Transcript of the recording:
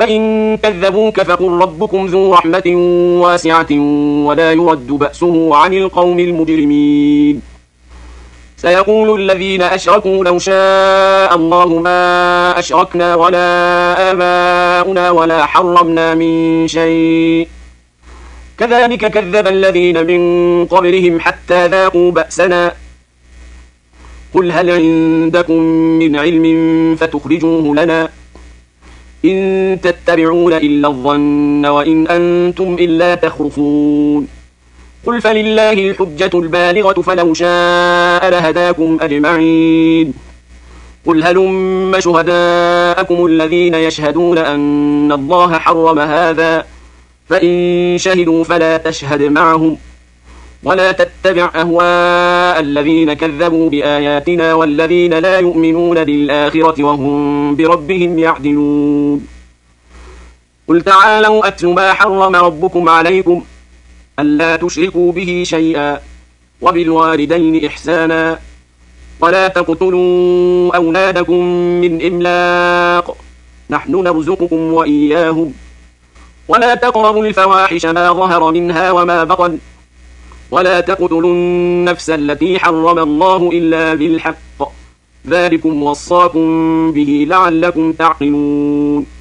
فإن كذبوك فقل ربكم ذو رحمة واسعة ولا يرد بأسه عن القوم المجرمين. سيقول الذين أشركوا لو شاء الله ما أشركنا ولا آباؤنا ولا حرمنا من شيء كذلك كذب الذين من قبلهم حتى ذاقوا بأسنا قل هل عندكم من علم فتخرجوه لنا إن تتبعون إلا الظن وإن أنتم إلا تخرصون قل فلله الحجة البالغة فلو شاء لهداكم أجمعين قل هلم شهداءكم الذين يشهدون أن الله حرم هذا فإن شهدوا فلا تشهد معهم ولا تتبع أهواء الذين كذبوا بآياتنا والذين لا يؤمنون بالآخرة وهم بربهم يعدلون قل تعالوا أتل ما حرم ربكم عليكم ألا تشركوا به شيئا وبالوالدين إحسانا ولا تقتلوا أولادكم من إملاق نحن نرزقكم وإياهم ولا تقربوا الفواحش ما ظهر منها وما بطن ولا تقتلوا النفس التي حرم الله إلا بالحق ذلكم وصاكم به لعلكم تعقلون